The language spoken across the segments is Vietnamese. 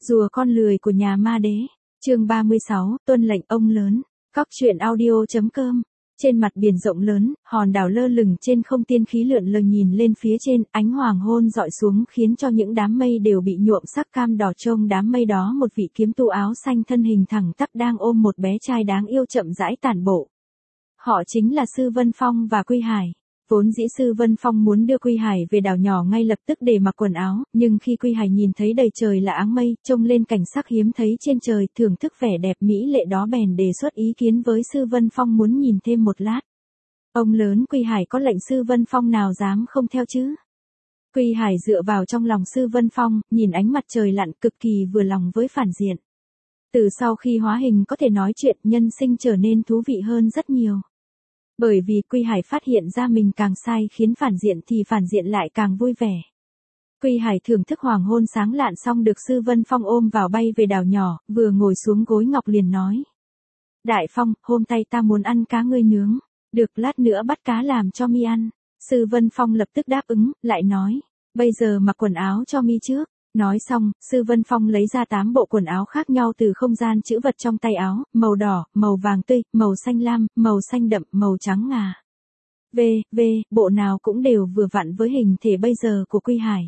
Rùa con lười của nhà ma đế. Chương 36, tuân lệnh ông lớn. Cóc truyện audio.com. Trên mặt biển rộng lớn, hòn đảo lơ lửng trên không, tiên khí lượn lờ nhìn lên phía trên, ánh hoàng hôn dọi xuống khiến cho những đám mây đều bị nhuộm sắc cam đỏ. Trông đám mây đó, một vị kiếm tu áo xanh thân hình thẳng tắp đang ôm một bé trai đáng yêu chậm rãi tản bộ. Họ chính là Sư Vân Phong và Quy Hải. Vốn dĩ Sư Vân Phong muốn đưa Quy Hải về đảo nhỏ ngay lập tức để mặc quần áo, nhưng khi Quy Hải nhìn thấy đầy trời là áng mây, trông lên cảnh sắc hiếm thấy trên trời, thưởng thức vẻ đẹp mỹ lệ đó bèn đề xuất ý kiến với Sư Vân Phong muốn nhìn thêm một lát. Ông lớn Quy Hải có lệnh Sư Vân Phong nào dám không theo chứ? Quy Hải dựa vào trong lòng Sư Vân Phong, nhìn ánh mặt trời lặn cực kỳ vừa lòng với phản diện. Từ sau khi hóa hình có thể nói chuyện, nhân sinh trở nên thú vị hơn rất nhiều. Bởi vì Quy Hải phát hiện ra mình càng sai khiến phản diện thì phản diện lại càng vui vẻ. Quy Hải thưởng thức hoàng hôn sáng lạn xong được Sư Vân Phong ôm vào bay về đảo nhỏ, vừa ngồi xuống gối ngọc liền nói. Đại Phong, hôm nay ta muốn ăn cá ngươi nướng, được lát nữa bắt cá làm cho mi ăn. Sư Vân Phong lập tức đáp ứng, lại nói, bây giờ mặc quần áo cho mi trước. Nói xong, Sư Vân Phong lấy ra 8 bộ quần áo khác nhau từ không gian trữ vật trong tay áo, màu đỏ, màu vàng tươi, màu xanh lam, màu xanh đậm, màu trắng ngà. Bộ nào cũng đều vừa vặn với hình thể bây giờ của Quy Hải.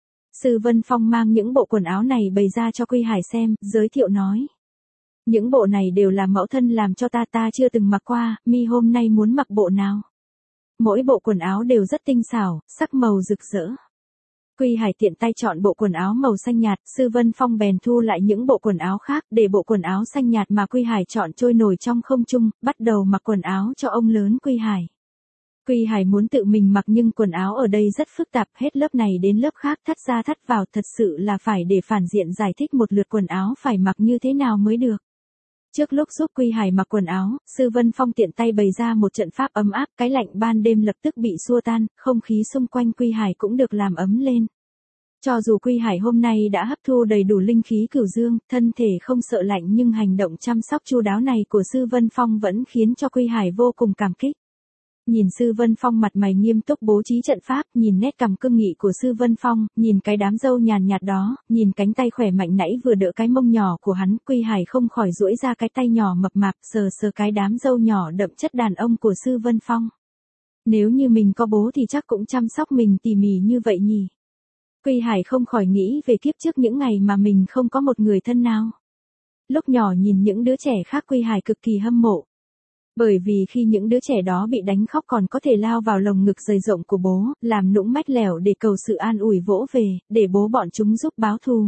Sư Vân Phong mang những bộ quần áo này bày ra cho Quy Hải xem, giới thiệu nói. Những bộ này đều là mẫu thân làm cho ta chưa từng mặc qua, mi hôm nay muốn mặc bộ nào? Mỗi bộ quần áo đều rất tinh xảo, sắc màu rực rỡ. Quy Hải tiện tay chọn bộ quần áo màu xanh nhạt, Sư Vân Phong bèn thu lại những bộ quần áo khác, để bộ quần áo xanh nhạt mà Quy Hải chọn trôi nổi trong không trung, bắt đầu mặc quần áo cho ông lớn Quy Hải. Quy Hải muốn tự mình mặc nhưng quần áo ở đây rất phức tạp, hết lớp này đến lớp khác, thắt ra thắt vào, thật sự là phải để phản diện giải thích một lượt quần áo phải mặc như thế nào mới được. Trước lúc giúp Quy Hải mặc quần áo, Sư Vân Phong tiện tay bày ra một trận pháp ấm áp, cái lạnh ban đêm lập tức bị xua tan, không khí xung quanh Quy Hải cũng được làm ấm lên. Cho dù Quy Hải hôm nay đã hấp thu đầy đủ linh khí cửu dương, thân thể không sợ lạnh nhưng hành động chăm sóc chu đáo này của Sư Vân Phong vẫn khiến cho Quy Hải vô cùng cảm kích. Nhìn Sư Vân Phong mặt mày nghiêm túc bố trí trận pháp, nhìn nét cằm cương nghị của Sư Vân Phong, nhìn cái đám râu nhàn nhạt đó, nhìn cánh tay khỏe mạnh nãy vừa đỡ cái mông nhỏ của hắn, Quy Hải không khỏi duỗi ra cái tay nhỏ mập mạp sờ sờ cái đám râu nhỏ đậm chất đàn ông của Sư Vân Phong. Nếu như mình có bố thì chắc cũng chăm sóc mình tỉ mỉ như vậy nhỉ. Quy Hải không khỏi nghĩ về kiếp trước những ngày mà mình không có một người thân nào. Lúc nhỏ nhìn những đứa trẻ khác Quy Hải cực kỳ hâm mộ. Bởi vì khi những đứa trẻ đó bị đánh khóc còn có thể lao vào lồng ngực dày rộng của bố, làm nũng mách lẻo để cầu sự an ủi vỗ về, để bố bọn chúng giúp báo thù.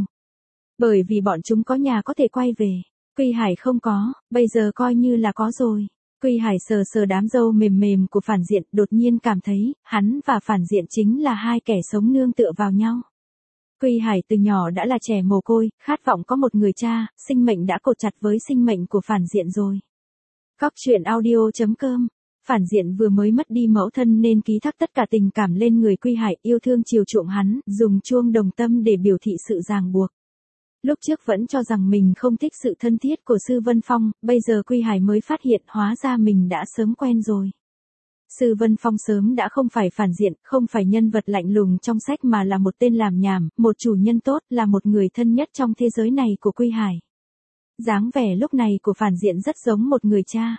Bởi vì bọn chúng có nhà có thể quay về. Quy Hải không có, bây giờ coi như là có rồi. Quy Hải sờ sờ đám râu mềm mềm của phản diện, đột nhiên cảm thấy, hắn và phản diện chính là hai kẻ sống nương tựa vào nhau. Quy Hải từ nhỏ đã là trẻ mồ côi, khát vọng có một người cha, sinh mệnh đã cột chặt với sinh mệnh của phản diện rồi. Cóc truyện audio.com. Phản diện vừa mới mất đi mẫu thân nên ký thác tất cả tình cảm lên người Quy Hải, yêu thương chiều chuộng hắn, dùng chuông đồng tâm để biểu thị sự ràng buộc. Lúc trước vẫn cho rằng mình không thích sự thân thiết của Sư Vân Phong, bây giờ Quy Hải mới phát hiện hóa ra mình đã sớm quen rồi. Sư Vân Phong sớm đã không phải phản diện, không phải nhân vật lạnh lùng trong sách mà là một tên làm nhảm, một chủ nhân tốt, là một người thân nhất trong thế giới này của Quy Hải. Dáng vẻ lúc này của phản diện rất giống một người cha.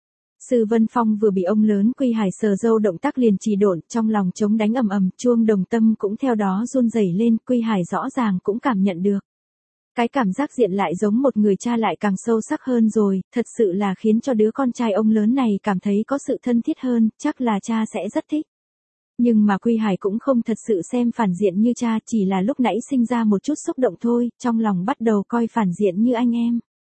Sư Vân Phong vừa bị ông lớn Quy Hải sờ râu động tác liền trì độn, trong lòng trống đánh ầm ầm, chuông đồng tâm cũng theo đó run rẩy lên, Quy Hải rõ ràng cũng cảm nhận được. Cái cảm giác diện lại giống một người cha lại càng sâu sắc hơn rồi, thật sự là khiến cho đứa con trai ông lớn này cảm thấy có sự thân thiết hơn, chắc là cha sẽ rất thích. Nhưng mà Quy Hải cũng không thật sự xem phản diện như cha, chỉ là lúc nãy sinh ra một chút xúc động thôi, trong lòng bắt đầu coi phản diện như anh em.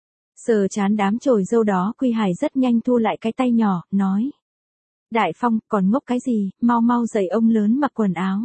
Sờ chán đám chồi râu đó, Quy Hải rất nhanh thu lại cái tay nhỏ, nói. Đại Phong, còn ngốc cái gì, mau dạy ông lớn mặc quần áo.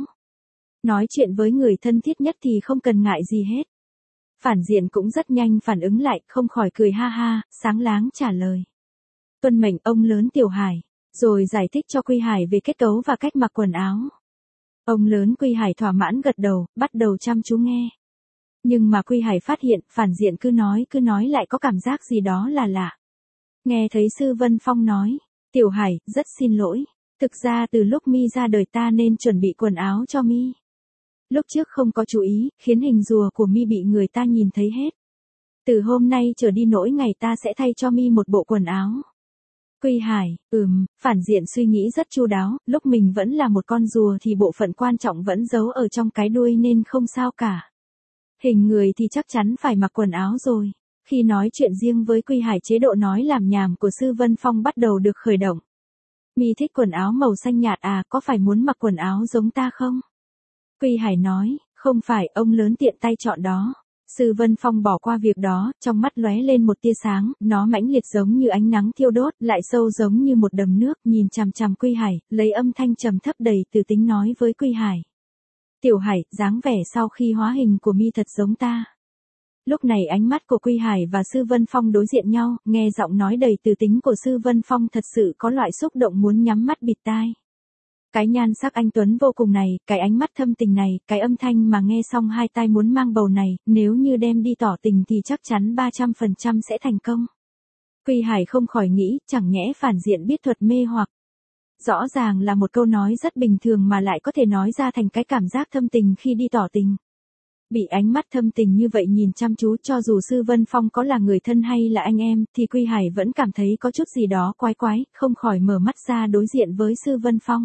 Nói chuyện với người thân thiết nhất thì không cần ngại gì hết. Phản diện cũng rất nhanh phản ứng lại, không khỏi cười ha ha, sáng láng trả lời. Tuân mệnh ông lớn Tiểu Hải, rồi giải thích cho Quy Hải về kết cấu và cách mặc quần áo. Ông lớn Quy Hải thỏa mãn gật đầu, bắt đầu chăm chú nghe. Nhưng mà Quy Hải phát hiện, phản diện cứ nói lại có cảm giác gì đó là lạ. Nghe thấy Sư Vân Phong nói, Tiểu Hải, rất xin lỗi, thực ra từ lúc mi ra đời ta nên chuẩn bị quần áo cho mi. Lúc trước không có chú ý, khiến hình rùa của mi bị người ta nhìn thấy hết. Từ hôm nay trở đi mỗi ngày ta sẽ thay cho mi một bộ quần áo. Quy Hải, Phản Diện suy nghĩ rất chu đáo, lúc mình vẫn là một con rùa thì bộ phận quan trọng vẫn giấu ở trong cái đuôi nên không sao cả. Hình người thì chắc chắn phải mặc quần áo rồi. Khi nói chuyện riêng với Quy Hải, chế độ nói làm nhảm của Sư Vân Phong bắt đầu được khởi động. Mi thích quần áo màu xanh nhạt à, có phải muốn mặc quần áo giống ta không? Quy Hải nói, không phải, ông lớn tiện tay chọn đó. Sư Vân Phong bỏ qua việc đó, trong mắt lóe lên một tia sáng, nó mãnh liệt giống như ánh nắng thiêu đốt, lại sâu giống như một đầm nước, nhìn chằm chằm Quy Hải, lấy âm thanh trầm thấp đầy từ tính nói với Quy Hải. Tiểu Hải, dáng vẻ sau khi hóa hình của mi thật giống ta. Lúc này ánh mắt của Quy Hải và Sư Vân Phong đối diện nhau, nghe giọng nói đầy từ tính của Sư Vân Phong thật sự có loại xúc động muốn nhắm mắt bịt tai. Cái nhan sắc anh tuấn vô cùng này, cái ánh mắt thâm tình này, cái âm thanh mà nghe xong hai tai muốn mang bầu này, nếu như đem đi tỏ tình thì chắc chắn 300% sẽ thành công. Quy Hải không khỏi nghĩ, chẳng nhẽ Phản Diện biết thuật mê hoặc. Rõ ràng là một câu nói rất bình thường mà lại có thể nói ra thành cái cảm giác thâm tình khi đi tỏ tình. Bị ánh mắt thâm tình như vậy nhìn chăm chú, cho dù Sư Vân Phong có là người thân hay là anh em, thì Quy Hải vẫn cảm thấy có chút gì đó quái quái, không khỏi mở mắt ra đối diện với Sư Vân Phong.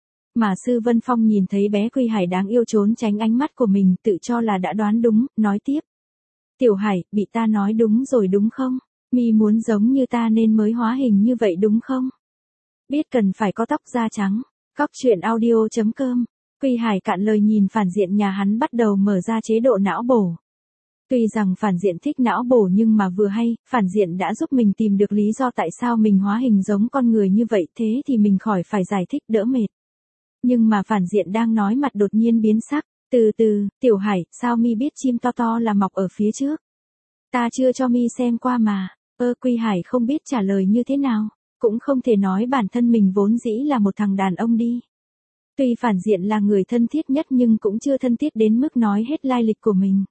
Mà Sư Vân Phong nhìn thấy bé Quy Hải đáng yêu trốn tránh ánh mắt của mình, tự cho là đã đoán đúng, nói tiếp. Tiểu Hải, bị ta nói đúng rồi đúng không? Mi muốn giống như ta nên mới hóa hình như vậy đúng không? Biết cần phải có tóc da trắng. Cóc truyện audio.com. Quy Hải cạn lời nhìn Phản Diện nhà hắn bắt đầu mở ra chế độ não bổ. Tuy rằng Phản Diện thích não bổ nhưng mà vừa hay, Phản Diện đã giúp mình tìm được lý do tại sao mình hóa hình giống con người như vậy, thế thì mình khỏi phải giải thích đỡ mệt. Nhưng mà Phản Diện đang nói mặt đột nhiên biến sắc, từ từ, Tiểu Hải, sao mi biết chim to to là mọc ở phía trước? Ta chưa cho mi xem qua mà. Quy Hải không biết trả lời như thế nào, cũng không thể nói bản thân mình vốn dĩ là một thằng đàn ông đi. Tuy Phản Diện là người thân thiết nhất nhưng cũng chưa thân thiết đến mức nói hết lai lịch của mình.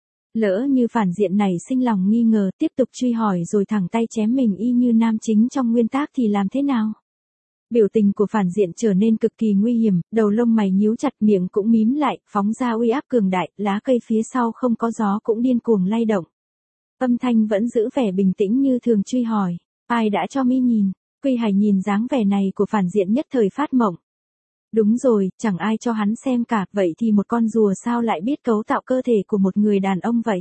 Lỡ như Phản Diện này sinh lòng nghi ngờ tiếp tục truy hỏi rồi thẳng tay chém mình y như nam chính trong nguyên tác thì làm thế nào? Biểu tình của Phản Diện trở nên cực kỳ nguy hiểm, đầu lông mày nhíu chặt, miệng cũng mím lại, phóng ra uy áp cường đại, lá cây phía sau không có gió cũng điên cuồng lay động. Âm thanh vẫn giữ vẻ bình tĩnh như thường truy hỏi, ai đã cho mi nhìn? Quy Hải nhìn dáng vẻ này của Phản Diện nhất thời phát mộng. Đúng rồi, chẳng ai cho hắn xem cả, vậy thì một con rùa sao lại biết cấu tạo cơ thể của một người đàn ông vậy?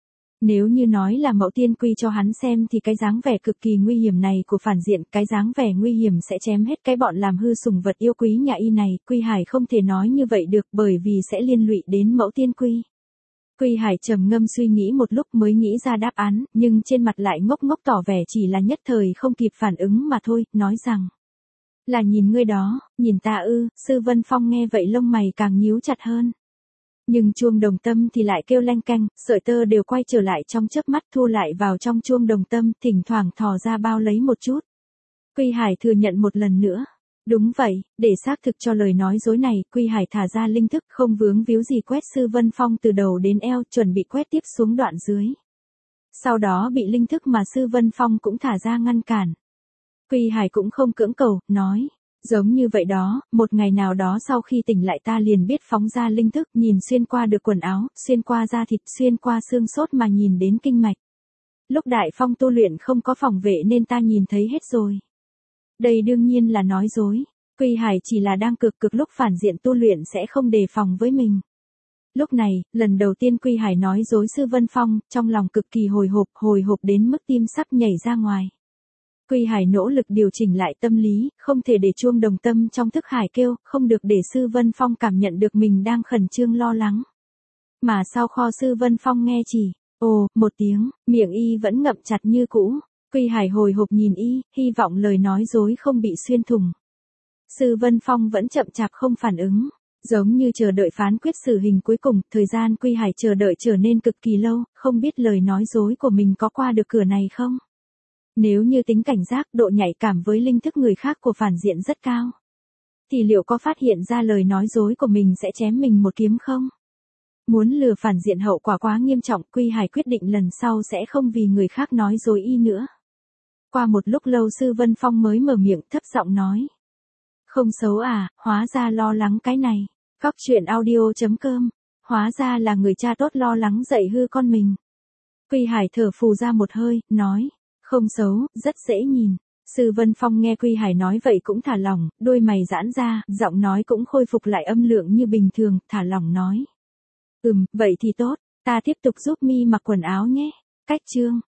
Nếu như nói là Mẫu Tiên Quy cho hắn xem thì cái dáng vẻ cực kỳ nguy hiểm này của Phản Diện, cái dáng vẻ nguy hiểm sẽ chém hết cái bọn làm hư sủng vật yêu quý nhà y này, Quy Hải không thể nói như vậy được bởi vì sẽ liên lụy đến Mẫu Tiên Quy. Quy Hải trầm ngâm suy nghĩ một lúc mới nghĩ ra đáp án, nhưng trên mặt lại ngốc ngốc tỏ vẻ chỉ là nhất thời không kịp phản ứng mà thôi, nói rằng. Là nhìn ngươi đó, nhìn ta ư? Sư Vân Phong nghe vậy lông mày càng nhíu chặt hơn. Nhưng chuông đồng tâm thì lại kêu leng keng, sợi tơ đều quay trở lại trong chớp mắt thu lại vào trong chuông đồng tâm, thỉnh thoảng thò ra bao lấy một chút. Quy Hải thừa nhận một lần nữa. Đúng vậy, để xác thực cho lời nói dối này, Quy Hải thả ra linh thức không vướng víu gì quét Sư Vân Phong từ đầu đến eo, chuẩn bị quét tiếp xuống đoạn dưới. Sau đó bị linh thức mà Sư Vân Phong cũng thả ra ngăn cản. Quy Hải cũng không cưỡng cầu, nói. Giống như vậy đó, một ngày nào đó sau khi tỉnh lại ta liền biết phóng ra linh thức, nhìn xuyên qua được quần áo, xuyên qua da thịt, xuyên qua xương cốt mà nhìn đến kinh mạch. Lúc Đại Phong tu luyện không có phòng vệ nên ta nhìn thấy hết rồi. Đây đương nhiên là nói dối. Quy Hải chỉ là đang cực lúc Phản Diện tu luyện sẽ không đề phòng với mình. Lúc này, lần đầu tiên Quy Hải nói dối Sư Vân Phong, trong lòng cực kỳ hồi hộp đến mức tim sắp nhảy ra ngoài. Quy Hải nỗ lực điều chỉnh lại tâm lý, không thể để chuông đồng tâm trong thức hải kêu, không được để Sư Vân Phong cảm nhận được mình đang khẩn trương lo lắng. Mà sau kho Sư Vân Phong nghe chỉ, ồ, một tiếng, miệng y vẫn ngậm chặt như cũ. Quy Hải hồi hộp nhìn y, hy vọng lời nói dối không bị xuyên thủng. Sư Vân Phong vẫn chậm chạp không phản ứng, giống như chờ đợi phán quyết xử hình cuối cùng, thời gian Quy Hải chờ đợi trở nên cực kỳ lâu, không biết lời nói dối của mình có qua được cửa này không? Nếu như tính cảnh giác, độ nhạy cảm với linh thức người khác của Phản Diện rất cao, thì liệu có phát hiện ra lời nói dối của mình sẽ chém mình một kiếm không? Muốn lừa Phản Diện hậu quả quá nghiêm trọng, Quy Hải quyết định lần sau sẽ không vì người khác nói dối y nữa. Qua một lúc lâu Sư Vân Phong mới mở miệng thấp giọng nói. Không xấu à, hóa ra lo lắng cái này. Cóc truyện audio.com Hóa ra là người cha tốt lo lắng dạy hư con mình. Quy Hải thở phù ra một hơi, nói, không xấu, rất dễ nhìn. Sư Vân Phong nghe Quy Hải nói vậy cũng thả lỏng, đôi mày giãn ra, giọng nói cũng khôi phục lại âm lượng như bình thường, thả lỏng nói. Vậy thì tốt, ta tiếp tục giúp mi mặc quần áo nhé. Cách chương